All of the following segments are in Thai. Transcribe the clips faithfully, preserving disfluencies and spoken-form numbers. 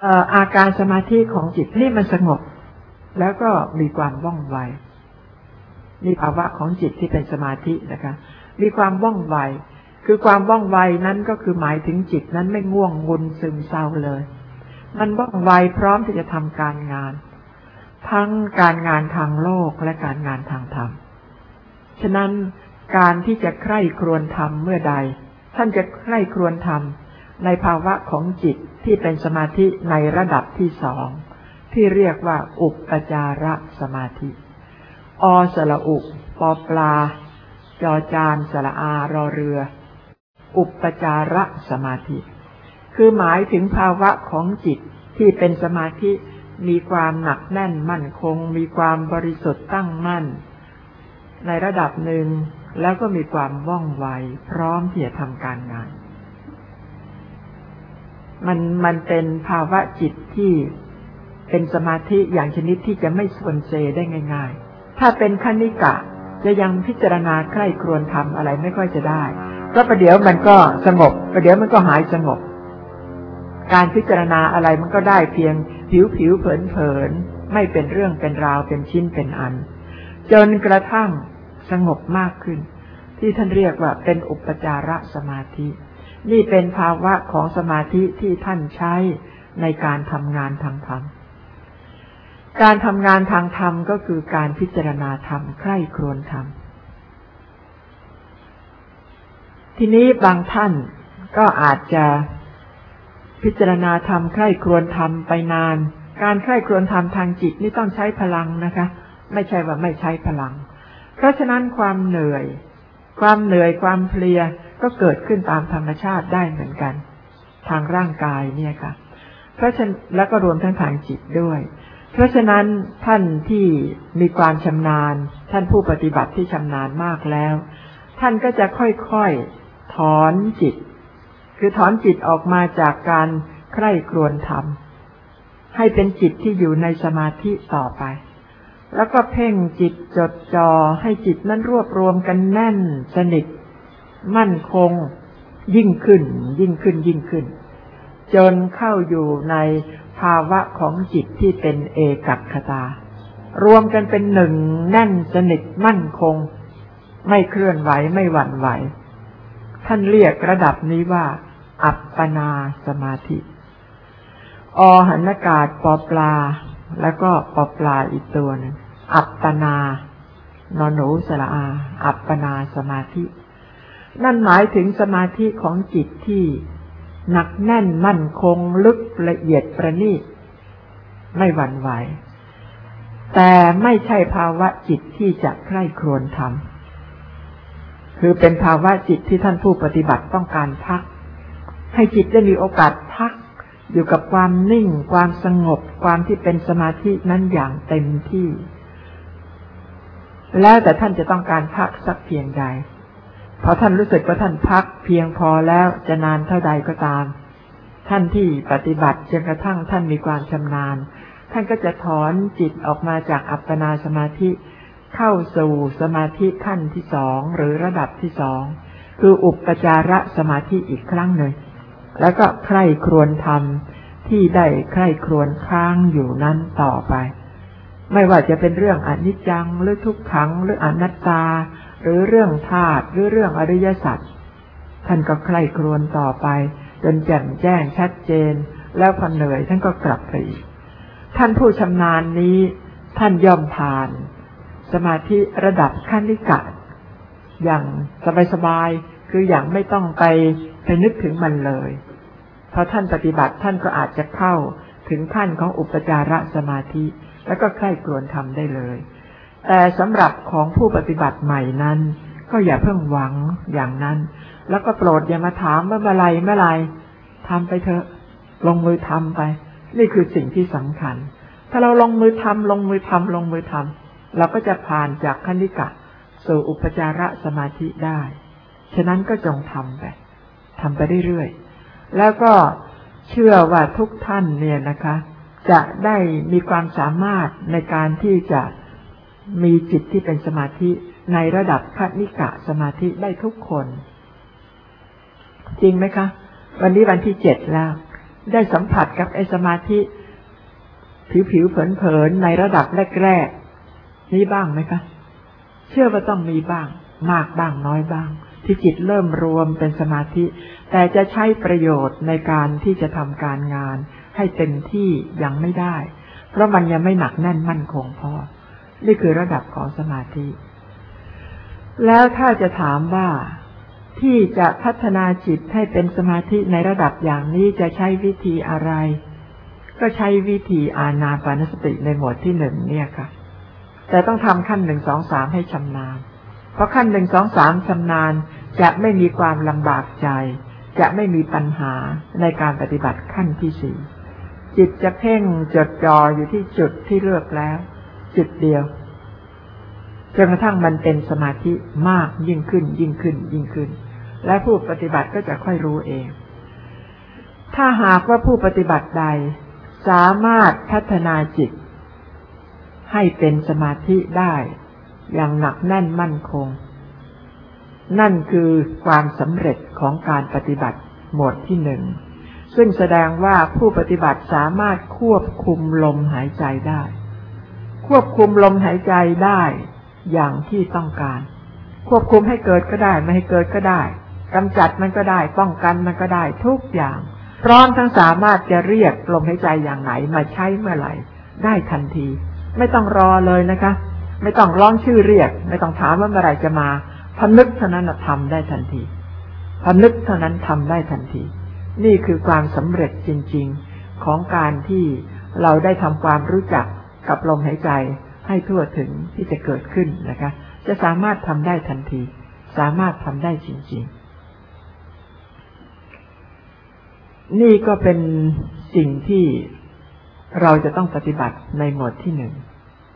อาการสมาธิของจิตนี่มันสงบแล้วก็มีความว่องไวนี่ภาวะของจิตที่เป็นสมาธินะคะมีความว่องไวคือความว่องไวนั้นก็คือหมายถึงจิตนั้นไม่ง่วงงุนซึมเศร้าเลยมันว่องไวพร้อมที่จะทำการงานทั้งการงานทางโลกและการงานทางธรรมฉะนั้นการที่จะใคร่ครวญธรรมเมื่อใดท่านจะใคร่ครวญธรรมในภาวะของจิตที่เป็นสมาธิในระดับที่สองที่เรียกว่าอุปจารสมาธิอสระอุปอปลาจอจานสระอารอเรืออุปจารสมาธิคือหมายถึงภาวะของจิตที่เป็นสมาธิมีความหนักแน่นมั่นคงมีความบริสุทธิ์ตั้งมั่นในระดับหนึ่งแล้วก็มีความว่องไวพร้อมที่จะทำการงานมันมันเป็นภาวะจิตที่เป็นสมาธิอย่างชนิดที่จะไม่ส่วนเซได้ง่ายๆถ้าเป็นคณิกะจะยังพิจารณาใคร่ครวญทำอะไรไม่ค่อยจะได้ก็ประเดี๋ยวมันก็สงบประเดี๋ยวมันก็หายสงบการพิจารณาอะไรมันก็ได้เพียงผิวผิวเผินเผินไม่เป็นเรื่องเป็นราวเป็นชิ้นเป็นอันจนกระทั่งสงบมากขึ้นที่ท่านเรียกว่าเป็นอุปจารสมาธินี่เป็นภาวะของสมาธิที่ท่านใช้ในการทำงานทางธรรมการทำงานทางธรรมก็คือการพิจารณาธรรมใคร่ครวญธรรมทีนี้บางท่านก็อาจจะพิจารณาธรรมใคร่ครวญธรรมไปนานการใคร่ครวญธรรมทางจิตนี่ต้องใช้พลังนะคะไม่ใช่ว่าไม่ใช้พลังเพราะฉะนั้นความเหนื่อยความเหนื่อยความเพลียก็เกิดขึ้นตามธรรมชาติได้เหมือนกันทางร่างกายเนี่ยค่ะเพราะฉะนั้นแล้วก็รวมทั้งทางจิตด้วยเพราะฉะนั้นท่านที่มีความชำนาญท่านผู้ปฏิบัติที่ชำนาญมากแล้วท่านก็จะค่อยๆถอนจิตคือถอนจิตออกมาจากการใคร่ครวญธรรมให้เป็นจิตที่อยู่ในสมาธิต่อไปแล้วก็เพ่งจิตจดจ่อให้จิตนั้นรวบรวมกันแน่นสนิทมั่นคงยิ่งขึ้นยิ่งขึ้นยิ่งขึ้นจนเข้าอยู่ในภาวะของจิตที่เป็นเอกัคคตารวมกันเป็นหนึ่งแน่นสนิทมั่นคงไม่เคลื่อนไหวไม่หวั่นไหวท่านเรียกระดับนี้ว่าอัปปนาสมาธิอหันนากาศปอปลาแล้วก็ปอปลาอีกตัวนึงอัปปนานอนหนูสระอาอัปปนาสมาธินั่นหมายถึงสมาธิของจิตที่หนักแน่นมั่นคงลึกละเอียดประณีตไม่หวั่นไหวแต่ไม่ใช่ภาวะจิตที่จะใคร่ครวญธรรมคือเป็นภาวะจิตที่ท่านผู้ปฏิบัติต้องการพักให้จิตได้มีโอกาสพักอยู่กับความนิ่งความสงบความที่เป็นสมาธินั้นอย่างเต็มที่แล้วแต่ท่านจะต้องการพักสักเพียงใดพอท่านรู้สึกว่าท่านพักเพียงพอแล้วจะนานเท่าใดก็ตามท่านที่ปฏิบัติจนกระทั่งท่านมีความชำนาญท่านก็จะถอนจิตออกมาจากอัปปนาสมาธิเข้าสู่สมาธิขั้นที่สองหรือระดับที่สองคืออุปจารสมาธิอีกครั้งหนึ่งแล้วก็ใคร่ครวญธรรมที่ได้ใคร่ครวญค้างอยู่นั้นต่อไปไม่ว่าจะเป็นเรื่องอนิจจังหรือทุกขังหรืออนัตตาหรือเรื่องธาตุหรือเรื่องอริยสัจท่านก็ใคร่ครวญต่อไปจนแจ่มแจ้งชัดเจนแล้วพอเหนื่อยท่านก็กลับไปอีกท่านผู้ชำนาญนี้ท่านย่อมผ่านสมาธิระดับคณิกะอย่างสบายๆคืออย่างไม่ต้องไปไปนึกถึงมันเลยพอท่านปฏิบัติท่านก็อาจจะเข้าถึงขั้นของอุปจารสมาธิแล้วก็ใคร่ครวญทำได้เลยแต่สำหรับของผู้ปฏิบัติใหม่นั้นก็อย่าเพิ่งหวังอย่างนั้นแล้วก็โปรดอย่ามาถามว่าเมื่อไรเมื่อไรทำไปเถอะลงมือทำไปนี่คือสิ่งที่สำคัญถ้าเราลงมือทำลงมือทำลงมือทำเราก็จะผ่านจากคณิกะสู่อุปจารสมาธิได้ฉะนั้นก็จงทำไปทำไปเรื่อยๆแล้วก็เชื่อว่าทุกท่านเนี่ยนะคะจะได้มีความสามารถในการที่จะมีจิตที่เป็นสมาธิในระดับคณิกะสมาธิได้ทุกคนจริงไหมคะวันนี้วันที่เจ็ดแล้วได้สัมผัสกับไอ้สมาธิผิวๆเผินๆในระดับแรกๆนี้บ้างไหมคะเชื่อว่าต้องมีบ้างมากบ้างน้อยบ้างที่จิตเริ่มรวมเป็นสมาธิแต่จะใช้ประโยชน์ในการที่จะทำการงานให้เต็มที่ยังไม่ได้เพราะมันยังไม่หนักแน่นมั่นคงพอนี่คือระดับของสมาธิแล้วถ้าจะถามว่าที่จะพัฒนาจิตให้เป็นสมาธิในระดับอย่างนี้จะใช้วิธีอะไรก็ใช้วิธีอานาปานสติในหมวดที่หนึ่งเนี่ยค่ะแต่ต้องทำขั้นหนึ่งสองสามให้ชำนาญเพราะขั้นหนึ่งสองสามชำนาญจะไม่มีความลำบากใจจะไม่มีปัญหาในการปฏิบัติขั้นที่สี่จิตจะเพ่งจดจ่ออยู่ที่จุดที่เลือกแล้วจุดเดียวจนกระทั่งมันเป็นสมาธิมากยิ่งขึ้นยิ่งขึ้นยิ่งขึ้นและผู้ปฏิบัติก็จะค่อยรู้เองถ้าหากว่าผู้ปฏิบัติใดสามารถพัฒนาจิตให้เป็นสมาธิได้อย่างหนักแน่นมั่นคงนั่นคือความสำเร็จของการปฏิบัติหมวดที่หนึ่งซึ่งแสดงว่าผู้ปฏิบัติสามารถควบคุมลมหายใจได้ควบคุมลมหายใจได้อย่างที่ต้องการควบคุมให้เกิดก็ได้ไม่ให้เกิดก็ได้กำจัดมันก็ได้ป้องกันมันก็ได้ทุกอย่างพร้อมทั้งสามารถจะเรียกลมหายใจอย่างไหนมาใช้เมื่อไหร่ได้ทันทีไม่ต้องรอเลยนะคะไม่ต้องร้องชื่อเรียกไม่ต้องถามว่าเมื่อไหร่จะมาพอนึกเท่านั้นทำได้ทันทีพอนึกเท่านั้นทำได้ทันทีนี่คือความสำเร็จจริงๆของการที่เราได้ทำความรู้จักกับลมหายใจให้ทั่วถึงที่จะเกิดขึ้นนะคะจะสามารถทำได้ทันทีสามารถทำได้จริงๆนี่ก็เป็นสิ่งที่เราจะต้องปฏิบัติในหมวดที่หนึ่ง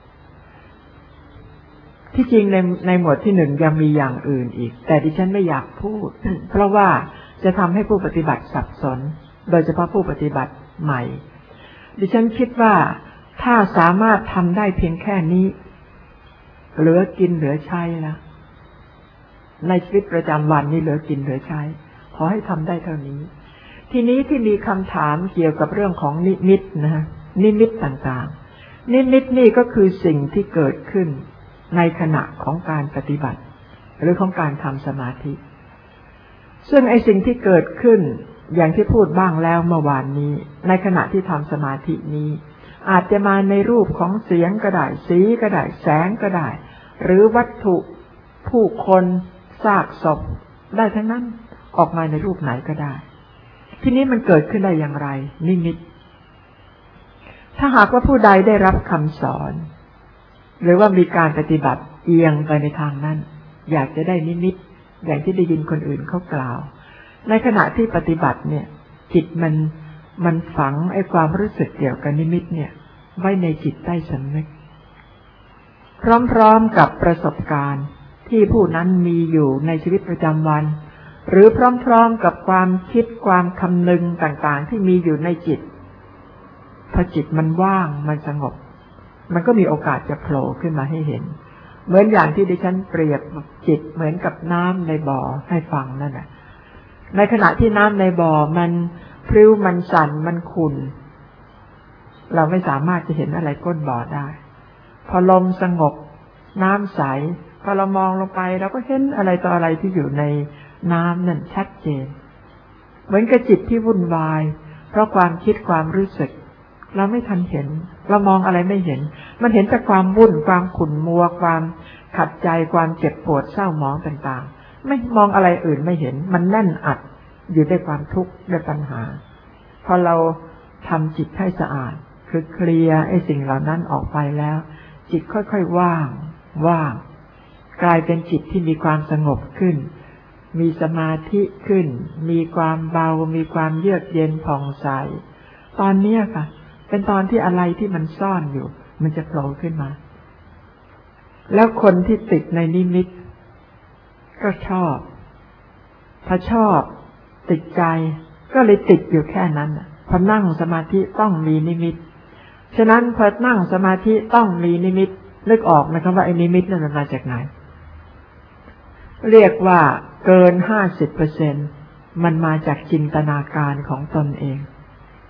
ที่จริงในในหมวดที่หนึ่งยังมีอย่างอื่นอีกแต่ดิฉันไม่อยากพูด เพราะว่าจะทำให้ผู้ปฏิบัติสับสนโดยเฉพาะผู้ปฏิบัติใหม่ดิฉันคิดว่าถ้าสามารถทำได้เพียงแค่นี้เหลือกินเหลือใช้แล้วในชีวิตประจำวันนี้เหลือกินเหลือใช้ขอให้ทำได้เท่านี้ทีนี้ที่มีคำถามเกี่ยวกับเรื่องของนิมิตนะฮะนิมิตต่างๆนิมิตนี่ก็คือสิ่งที่เกิดขึ้นในขณะของการปฏิบัติหรือของการทำสมาธิซึ่งไอ้สิ่งที่เกิดขึ้นอย่างที่พูดบ้างแล้วเมื่อวานนี้ในขณะที่ทำสมาธินี้อาจจะมาในรูปของเสียงก็ได้สีก็ได้แสงก็ได้หรือวัตถุผู้คนซากศพได้ทั้งนั้นออกมาในรูปไหนก็ได้ทีนี้มันเกิดขึ้นได้อย่างไรนิมิตถ้าหากว่าผู้ใดได้รับคำสอนหรือว่ามีการปฏิบัติเอียงไปในทางนั้นอยากจะได้นิมิตอย่างที่ได้ยินคนอื่นเขากล่าวในขณะที่ปฏิบัติเนี่ยจิตมันมันฝังไอ้ความรู้สึกเกี่ยวกับนิมิตเนี่ยไว้ในจิตใต้สำนึกพร้อมๆกับประสบการณ์ที่ผู้นั้นมีอยู่ในชีวิตประจำวันหรือพร้อมๆกับความคิดความคำนึงต่างๆที่มีอยู่ในจิตพอจิตมันว่างมันสงบมันก็มีโอกาสจะโผล่ขึ้นมาให้เห็นเหมือนอย่างที่ดิฉันเปรียบจิตเหมือนกับน้ำในบ่อให้ฟังนั่นแหละในขณะที่น้ำในบ่อมันพลิ้วมันสั่นมันขุ่นเราไม่สามารถจะเห็นอะไรก้นบ่อได้พอลมสงบน้ำใสพอเรามองลงไปเราก็เห็นอะไรต่ออะไรที่อยู่ในน้ำนั่นชัดเจนเหมือนกับจิตที่วุ่นวายเพราะความคิดความรู้สึกเราไม่ทันเห็นเรามองอะไรไม่เห็นมันเห็นแต่ความวุ่นความขุ่นมัวความขัดใจความเจ็บปวดเศร้าหมองต่างๆไม่มองอะไรอื่นไม่เห็นมันแน่นอัดอยู่ด้วยความทุกข์ด้วยปัญหาพอเราทำจิตให้สะอาดคือเคลียร์ไอ้สิ่งเหล่านั้นออกไปแล้วจิตค่อยๆว่างว่างกลายเป็นจิตที่มีความสงบขึ้นมีสมาธิขึ้นมีความเบามีความเยือกเย็นผ่องใสตอนนี้ค่ะเป็นตอนที่อะไรที่มันซ่อนอยู่มันจะโผล่ขึ้นมาแล้วคนที่ติดในนิมิตก็ชอบพอชอบติดใจก็เลยติดอยู่แค่นั้นพอนั่งสมาธิต้องมีนิมิตฉะนั้นพอนั่งสมาธิต้องมีนิมิตนึกออกไหมครับว่าไอ้นิมิตนั้นมันมาจากไหนเรียกว่าเกิน ห้าสิบเปอร์เซ็นต์ มันมาจากจินตนาการของตนเอง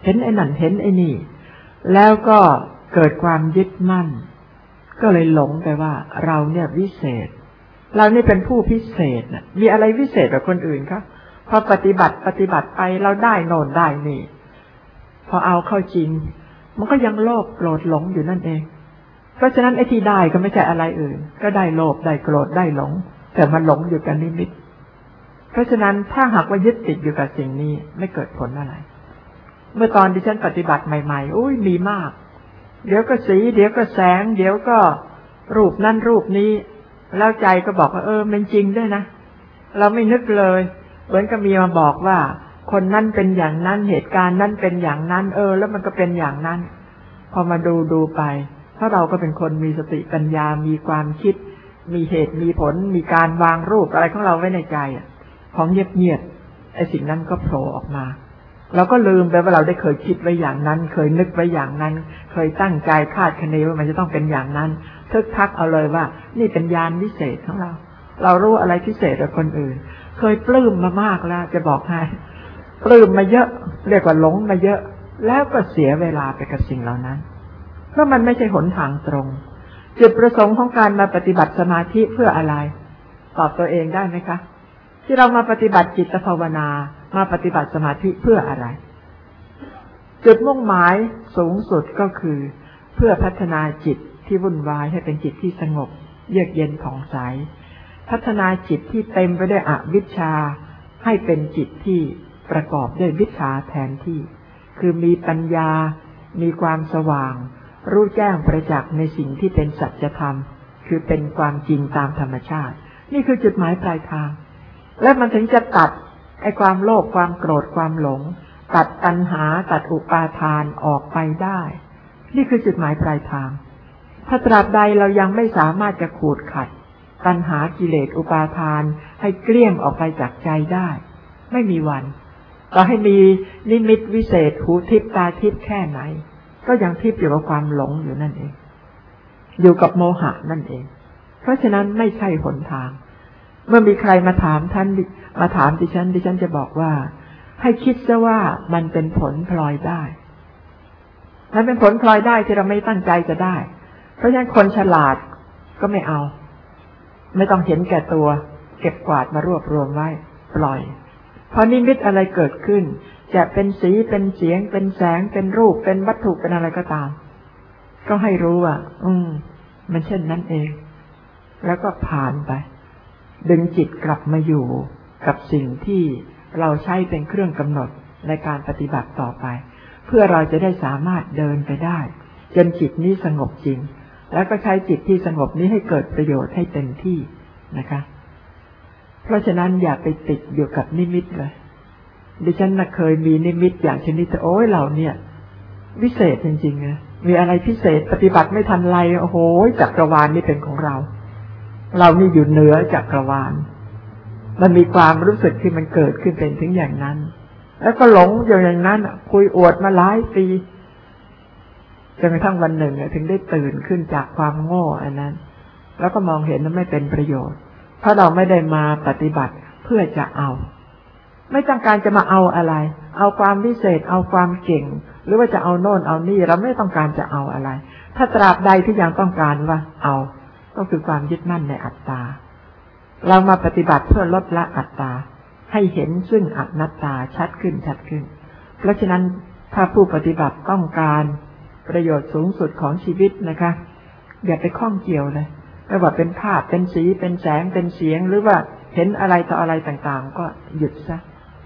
เห็นไอ้นั่นเห็นไอ้นี่แล้วก็เกิดความยึดมั่นก็เลยหลงไปว่าเราเนี่ยวิเศษเรานี่เป็นผู้พิเศษน่ะมีอะไรวิเศษกว่าคนอื่นครับพอปฏิบัติปฏิบัติไปเราได้โน่นได้นี่พอเอาเข้าจริงมันก็ยังโลภโกรธหลงอยู่นั่นเองเพราะฉะนั้นไอ้ที่ได้ก็ไม่ใช่อะไรอื่นก็ได้โลภได้โกรธได้หลงแต่มันหลงอยู่กับนิมิตเพราะฉะนั้นถ้าหากว่ายึดติดอยู่กับสิ่งนี้ไม่เกิดผลอะไรเมื่อตอนที่ฉันปฏิบัติใหม่ๆอุ้ยมีมากเดี๋ยวก็สีเดี๋ยวก็แสงเดี๋ยวก็รูปนั่นรูปนี้แล้วใจก็บอกว่าเออมันจริงด้วยนะเราไม่นึกเลยเหมือนกับมีมาบอกว่าคนนั้นเป็นอย่างนั้นเหตุการณ์นั้นเป็นอย่างนั้นเออแล้วมันก็เป็นอย่างนั้นพอมาดูดูไปเพราะเราก็เป็นคนมีสติปัญญามีความคิดมีเหตุมีผลมีการวางรูปอะไรของเราไว้ในใจอ่ะของเงียบๆไอ้สิ่งนั้นก็โผล่ออกมาเราก็ลืมไปว่าเราได้เคยคิดไว้อย่างนั้นเคยนึกไว้อย่างนั้นเคยตั้งใจคาดคะเนว่ามันจะต้องเป็นอย่างนั้นทึกทักเอาเลยว่านี่เป็นญาณวิเศษของเราเรารู้อะไรพิเศษกว่าคนอื่นเคยปลื้มมามากแล้วจะบอกให้ปลื้มมาเยอะเรียกว่าหลงมาเยอะแล้วก็เสียเวลาไปกับสิ่งเหล่านั้นเพราะมันไม่ใช่หนทางตรงจุดประสงค์ของการมาปฏิบัติสมาธิเพื่ออะไรตอบตัวเองได้ไหมคะที่เรามาปฏิบัติจิตภาวนามาปฏิบัติสมาธิเพื่ออะไรจุดมุ่งหมายสูงสุดก็คือเพื่อพัฒนาจิตที่วุ่นวายให้เป็นจิตที่สงบเยือกเย็นผ่องใสพัฒนาจิตที่เต็มไปด้วยอวิชชาให้เป็นจิตที่ประกอบด้วยวิชชาแทนที่คือมีปัญญามีความสว่างรู้แจ้งประจักษ์ในสิ่งที่เป็นสัจธรรมคือเป็นความจริงตามธรรมชาตินี่คือจุดหมายปลายทางและมันถึงจะตัดไอ้ความโลภความโกรธความหลงตัดตัณหาตัดอุปาทานออกไปได้นี่คือจุดหมายปลายทางถ้าตราบใดเรายังไม่สามารถจะขูดขัดตัณหากิเลสอุปาทานให้เกลี้ยงออกไปจากใจได้ไม่มีวันต่อให้มีนิมิตวิเศษหูทิพตาทิพแค่ไหนก็ยังทิพอยู่กับความหลงอยู่นั่นเองอยู่กับโมหะนั่นเองเพราะฉะนั้นไม่ใช่หนทางเมื่อมีใครมาถามท่านมาถามดิฉันดิฉันจะบอกว่าให้คิดซะว่ามันเป็นผลพลอยได้มันเป็นผลพลอยได้ที่เราไม่ตั้งใจจะได้เพราะฉะนั้นคนฉลาดก็ไม่เอาไม่ต้องเห็นแก่ตัวเก็บกวาดมารวบรวมไว้ปล่อยพอนิมิตอะไรเกิดขึ้นจะเป็นสีเป็นเสียงเป็นแสงเป็นรูปเป็นวัตถุเป็นอะไรก็ตามก็ให้รู้ว่าอืมมันเช่นนั้นเองแล้วก็ผ่านไปดึงจิตกลับมาอยู่กับสิ่งที่เราใช้เป็นเครื่องกำหนดในการปฏิบัติต่อไปเพื่อเราจะได้สามารถเดินไปได้จนจิตนี้สงบจริงแล้วก็ใช้จิตที่สงบนี้ให้เกิดประโยชน์ให้เต็มที่นะคะเพราะฉะนั้นอย่าไปติดอยู่กับนิมิตเลยดิฉันน่ะเคยมีนิมิตอย่างชนิดโอ้ยเราเนี่ยวิเศษจริงๆนะมีอะไรพิเศษปฏิบัติไม่ทันไรโอ้โหจักรวาลนี่เป็นของเราเรานี่อยู่เหนือจักรวาลมันมีความรู้สึกที่มันเกิดขึ้นเป็นถึงอย่างนั้นแล้วก็หลงอยู่อย่างนั้นคุยอวดมาหลายปีจนกระทั่งวันหนึ่งถึงได้ตื่นขึ้นจากความโง่อันนั้นแล้วก็มองเห็นว่าไม่เป็นประโยชน์เพราะเราไม่ได้มาปฏิบัติเพื่อจะเอาไม่ต้องการจะมาเอาอะไรเอาความพิเศษเอาความเก่งหรือว่าจะเอาโน่นเอานี่เราไม่ต้องการจะเอาอะไรถ้าตราบใดที่ยังต้องการว่าเอาก็คือความยึดมั่นในอัตตาเรามาปฏิบัติเพื่อลดละอัตตาให้เห็นซึ่งอนัตตาชัดขึ้นชัดขึ้นเพราะฉะนั้นถ้าผู้ปฏิบัติต้องการประโยชน์สูงสุดของชีวิตนะคะอย่าไปข้องเกี่ยวเลยไม่ว่าเป็นภาพเป็นสีเป็นแสงเป็นเสียงหรือว่าเห็นอะไรต่ออะไรต่างๆก็หยุดซะ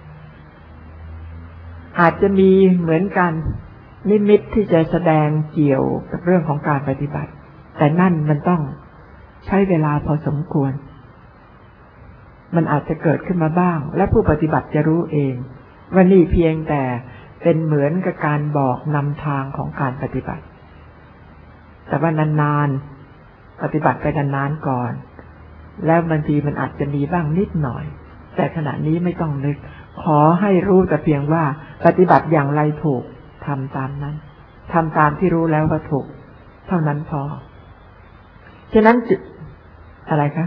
อาจจะมีเหมือนกันนิมิตที่จะแสดงเกี่ยวกับเรื่องของการปฏิบัติแต่นั่นมันต้องใช้เวลาพอสมควรมันอาจจะเกิดขึ้นมาบ้างและผู้ปฏิบัติจะรู้เองว่านี่เพียงแต่เป็นเหมือนกับการบอกนำทางของการปฏิบัติแต่ว่านานๆปฏิบัติไปนานๆก่อนแล้วบางทีมันอาจจะมีบ้างนิดหน่อยแต่ขณะนี้ไม่ต้องนึกขอให้รู้แต่เพียงว่าปฏิบัติอย่างไรถูกทำตามนั้นทำตามที่รู้แล้วว่าถูกเท่านั้นพอฉะนั้นจิตอะไรคะ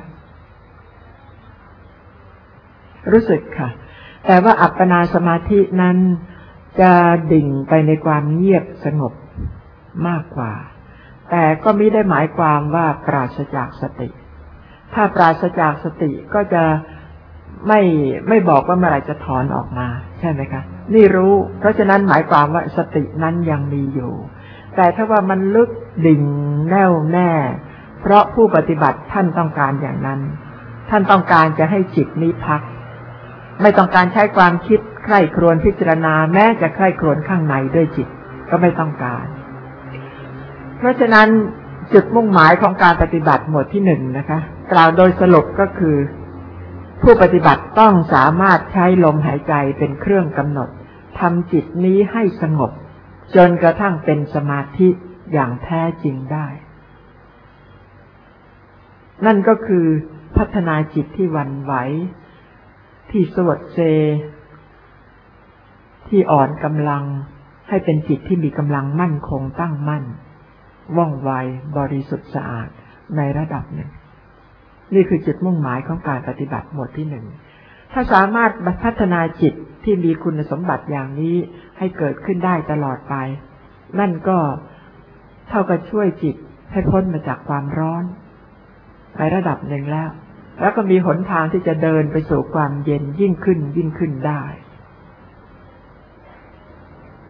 รู้สึกค่ะแต่ว่าอัปปนาสมาธินั้นจะดิ่งไปในความเงียบสงบมากกว่าแต่ก็มิได้หมายความว่าปราศจากสติถ้าปราศจากสติก็จะไม่ไม่บอกว่าเมื่อไหร่จะถอนออกมาใช่ไหมคะนี่รู้เพราะฉะนั้นหมายความว่าสตินั้นยังมีอยู่แต่ถ้าว่ามันลึกดิ่งแน่วแน่เพราะผู้ปฏิบัติท่านต้องการอย่างนั้นท่านต้องการจะให้จิตนี้พักไม่ต้องการใช้ความคิดใคร่ครวญพิจารณาแม้จะใคร่ครวญข้างในด้วยจิตก็ไม่ต้องการเพราะฉะนั้นจุดมุ่งหมายของการปฏิบัติหมวดที่หนึ่งนะคะกล่าวโดยสรุปก็คือผู้ปฏิบัติต้องสามารถใช้ลมหายใจเป็นเครื่องกำหนดทำจิตนี้ให้สงบจนกระทั่งเป็นสมาธิอย่างแท้จริงได้นั่นก็คือพัฒนาจิตที่หวั่นไหวที่สวดเซที่อ่อนกำลังให้เป็นจิตที่มีกำลังมั่นคงตั้งมั่นว่องไวบริสุทธิ์สะอาดในระดับหนึ่งนี่คือจุดมุ่งหมายของการปฏิบัติหมวดที่หนึ่งถ้าสามารถพัฒนาจิตที่มีคุณสมบัติอย่างนี้ให้เกิดขึ้นได้ตลอดไปนั่นก็เท่ากับช่วยจิตให้พ้นมาจากความร้อนในระดับหนึ่งแล้วแล้วก็มีหนทางที่จะเดินไปสู่ความเย็นยิ่งขึ้นยิ่งขึ้นได้